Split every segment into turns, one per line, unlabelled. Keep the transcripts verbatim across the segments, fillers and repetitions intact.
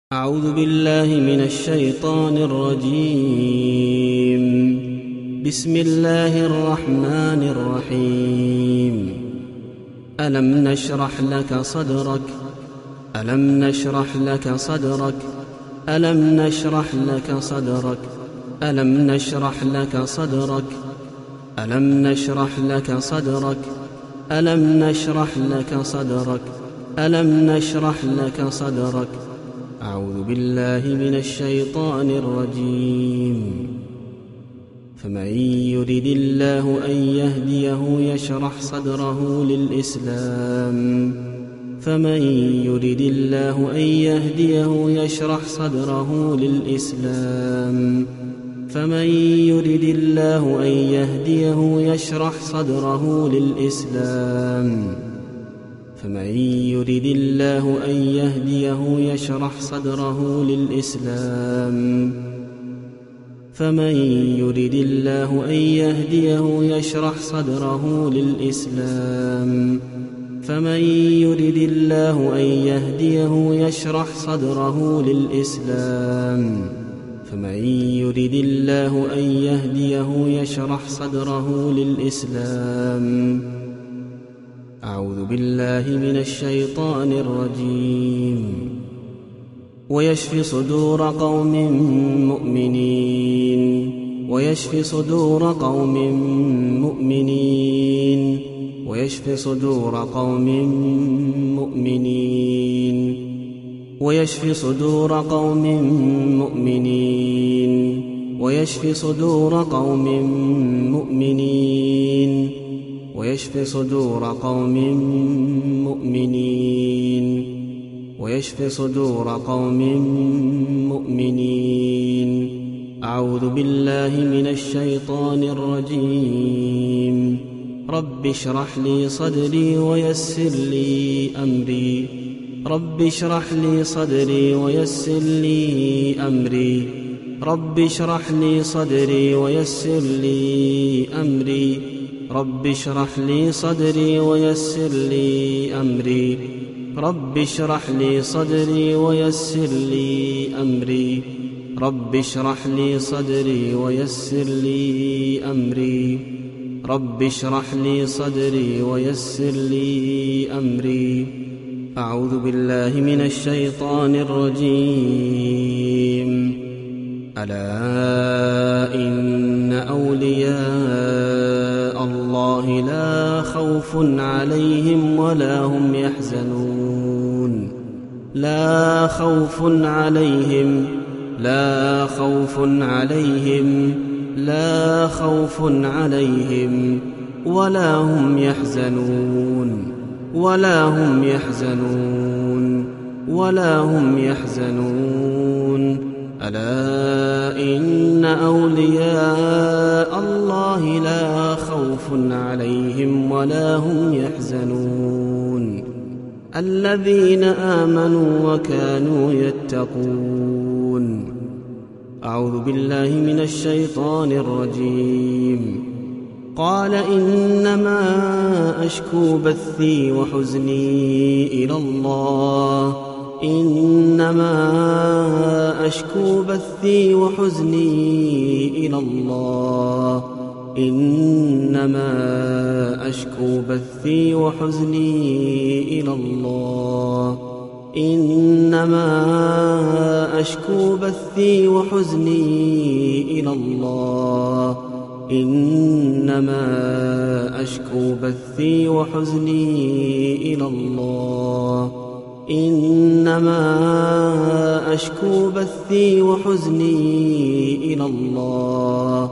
أعوذ بالله من الشيطان الرجيم. بسم الله الرحمن الرحيم. ألم نشرح لك صدرك ألم نشرح لك صدرك ألم نشرح لك صدرك ألم نشرح لك صدرك ألم نشرح لك صدرك ألم نشرح لك صدرك ألم نشرح لك صدرك أعوذ بالله من الشيطان الرجيم. فمن يرد الله أن يهديه يشرح صدره للإسلام فمن يرد الله أن يهديه يشرح صدره للإسلام فمن يرد الله أن يهديه يشرح صدره للإسلام فمن يرد الله أن يهديه يشرح صدره للإسلام فمن يرد الله أن يهديه يشرح صدره للإسلام فمن يرد الله أن يهديه يشرح صدره للإسلام فمن يرد الله أن يهديه يشرح صدره للإسلام أعوذ بالله من الشيطان الرجيم. ويشفي صدور قوم مؤمنين ويشفي صدور قوم مؤمنين ويشفي صدور قوم مؤمنين ويشفي صدور قوم مؤمنين ويشفي صدور قوم مؤمنين ويشفي صدور قوم مؤمنين ويشفي صدور قوم مؤمنين أعوذ بالله من الشيطان الرجيم. رب اشرح لي صدري ويسر لي أمري رب اشرح لي صدري ويسر لي أمري رب اشرح لي صدري ويسر لي أمري رب اشرح لي صدري ويسر لي أمري رب اشرح لي صدري ويسر لي أمري رب اشرح لي صدري ويسر لي أمري رب اشرح لي صدري ويسر لي أمري أعوذ بالله من الشيطان الرجيم. ألا إن أولياء الله لا خوف عليهم ولا هم يحزنون لا خوف عليهم لا خوف عليهم لا خوف عليهم ولا هم يحزنون ولا هم يحزنون ولا هم يحزنون ألا إن أولياء الله لا خوف عليهم ولا هم يحزنون الذين آمنوا وكانوا يتقون. أعوذ بالله من الشيطان الرجيم. قال إنما أشكو بثي وحزني إلى الله إنما أشكو بثي وحزني إلى الله إنما أشكو بثي وحزني إلى الله إنما أشكو بثي وحزني إلى الله إنما أشكو بثي وحزني إلى الله إنما أشكو بثي وحزني إلى الله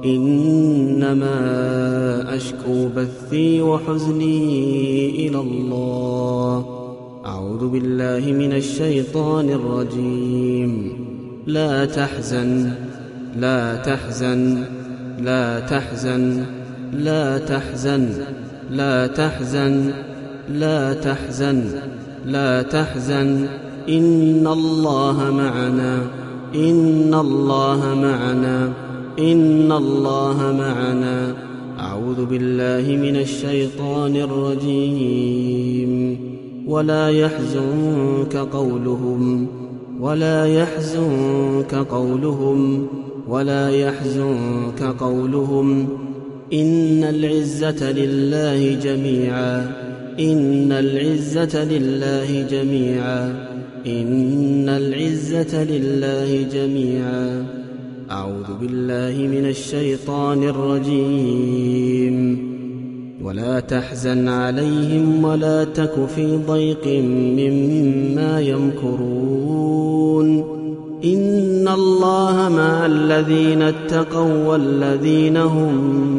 إنما أشكو بثي وحزني إلى الله أعوذ بالله من الشيطان الرجيم. لا تحزن لا تحزن لا تحزن لا تحزن لا تحزن لا تحزن لا تحزن إن الله معنا إن الله معنا إن الله معنا أعوذ بالله من الشيطان الرجيم. ولا يحزنك قولهم ولا يحزنك قولهم ولا يحزنك قولهم إن العزة لله جميعا إن العزة لله جميعا إن العزة لله جميعا. أعوذ بالله من الشيطان الرجيم. ولا تحزن عليهم ولا تك في ضيق مما يمكرون إن الله مع الذين اتقوا والذين هم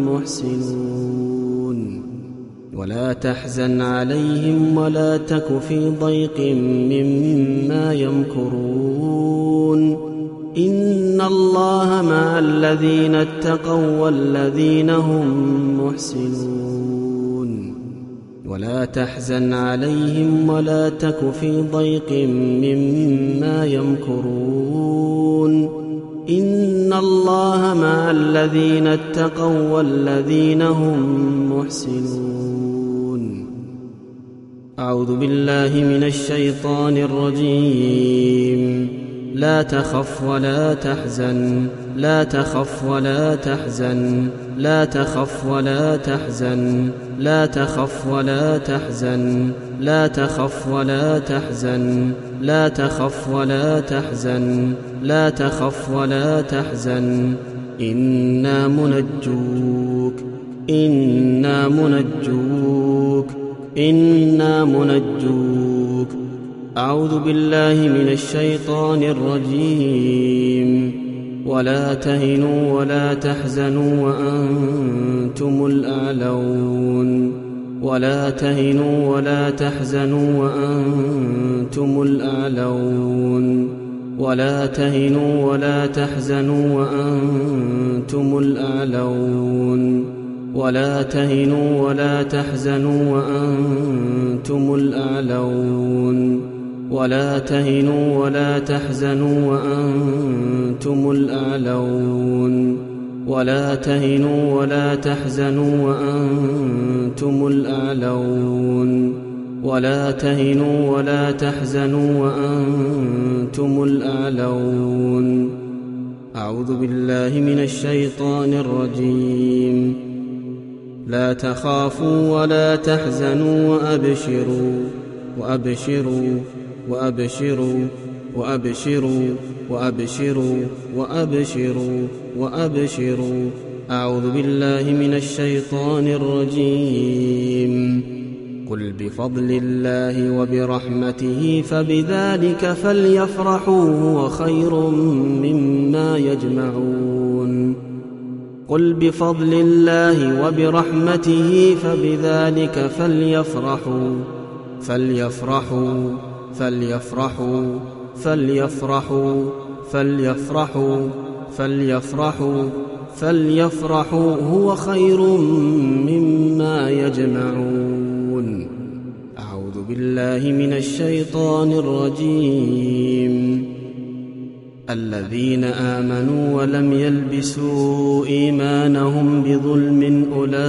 محسنون. ولا تحزن عليهم ولا تك في ضيق مما يمكرون إن الله مع الذين اتقوا والذين هم محسنون. ولا تحزن عليهم ولا تك في ضيق مما يمكرون إن الله مع الذين اتقوا والذين هم محسنون. أعوذ بالله من الشيطان الرجيم. لا تخف ولا تحزن لا تخف ولا تحزن لا تخف ولا تحزن لا تخف ولا تحزن لا تخف ولا تحزن لا تخف ولا تحزن لا تخف ولا تحزن إنا منجوك إنا منجوك إنا منجوك. أعوذ بالله من الشيطان الرجيم. ولا تهنوا ولا تحزنوا وأنتم الأعلون ولا تهنوا ولا تحزنوا وأنتم الأعلون ولا تهنوا ولا تحزنوا وأنتم الأعلون ولا تهنوا ولا تحزنوا وأنتم الأعلون ولا تهنوا ولا تحزنوا وأنتم الأعلون ولا تهنوا ولا تحزنوا وأنتم الأعلون ولا تهنوا ولا تحزنوا وأنتم الأعلون. أعوذ بالله من الشيطان الرجيم. لا تخافوا ولا تحزنوا وأبشروا وأبشروا وأبشروا وأبشروا وأبشروا وأبشروا وأبشروا. أعوذ بالله من الشيطان الرجيم. قل بفضل الله وبرحمته فبذلك فليفرحوا هو خير مما يجمعون. قل بفضل الله وبرحمته فبذلك فليفرحوا فليفرحوا فليفرحوا فليفرحوا فليفرحوا فليفرحوا فليفرحوا هو خير مما يجمعون. أعوذ بالله من الشيطان الرجيم. الذين آمنوا ولم يلبسوا إيمانهم بظلم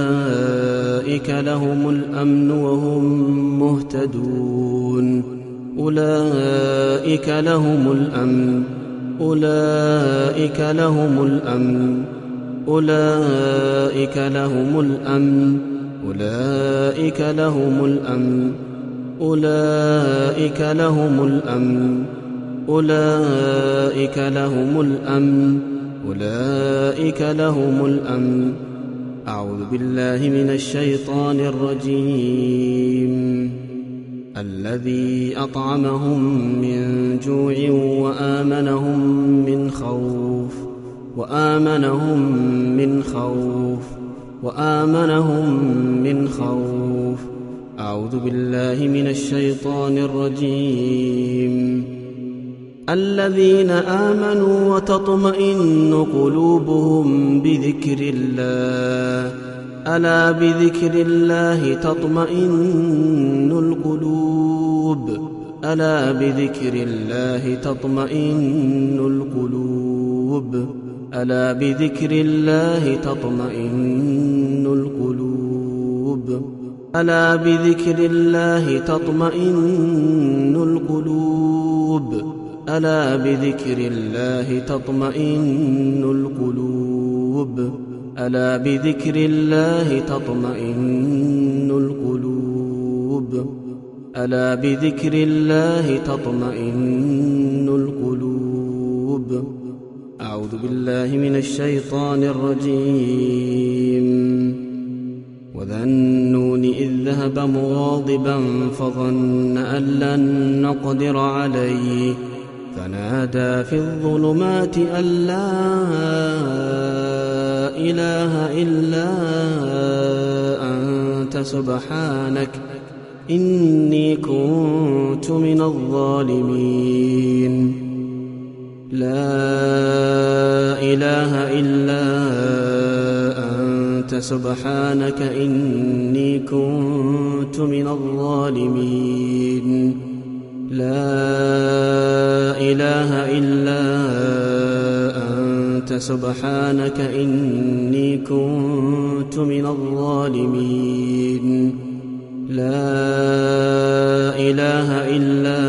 أولئك لهم الأمن وهم مهتدون. أولئك لهم الأمن أولئك لهم الأمن أولئك لهم الأمن أولئك لهم الأمن أولئك لهم الأمن أولئك لهم الأمن أولئك لهم الأمن. أعوذ بالله من الشيطان الرجيم. الذي أطعمهم من جوع وآمنهم من خوف وآمنهم من خوف وآمنهم من خوف. أعوذ بالله من الشيطان الرجيم. الذين آمنوا وتطمئن قلوبهم بذكر الله ألا بذكر الله تطمئن القلوب ألا بذكر الله تطمئن القلوب ألا بذكر الله تطمئن القلوب ألا بذكر الله تطمئن القلوب ألا بذكر الله تطمئن القلوب ألا بذكر الله تطمئن القلوب ألا بذكر الله تطمئن القلوب. أعوذ بالله من الشيطان الرجيم. وذا النون إذ ذهب مغاضبا فظن أن لن نقدر عليه فنادى في الظلمات أن لا إله إلا أنت سبحانك إني كنت من الظالمين. لا إله إلا أنت سبحانك إني كنت من الظالمين. لا إله إلا أنت سبحانك إني كنت من الظالمين. لا إله إلا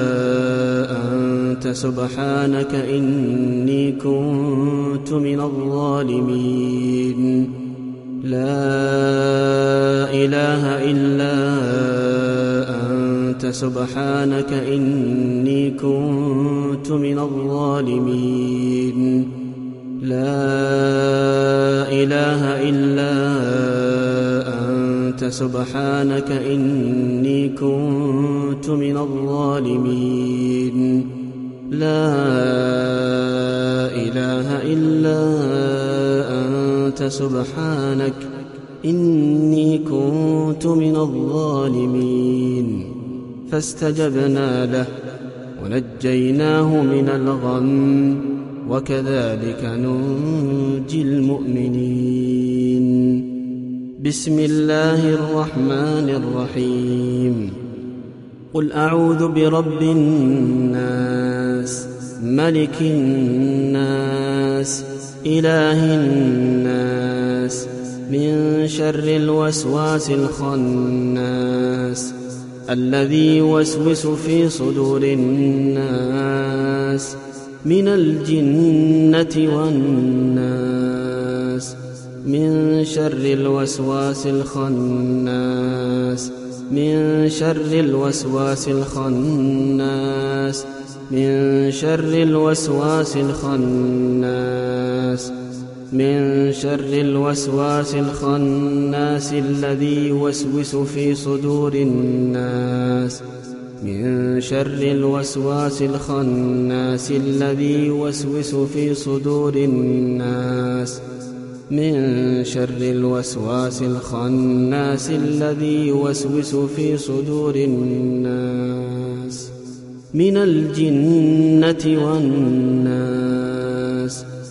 أنت سبحانك إني كنت من الظالمين. لا إله إلا أنت سبحانك إني كنت من الظالمين. لا إله إلا أنت سبحانك إني كنت من الظالمين. لا إله إلا أنت سبحانك إني كنت من الظالمين. فاستجبنا له ونجيناه من الغم وكذلك ننجي المؤمنين. بسم الله الرحمن الرحيم. قل أعوذ برب الناس ملك الناس إله الناس من شر الوسواس الخناس الذي يوسوس في صدور الناس من الجنة والناس. من شر الوسواس الخناس من شر الوسواس الخناس من شر الوسواس الخناس من شر الوسواس الخناس الذي يوسوس في صدور الناس من شر الوسواس الخناس الذي يوسوس في صدور الناس من شر الوسواس الخناس الذي يوسوس في صدور الناس من الجنة والناس.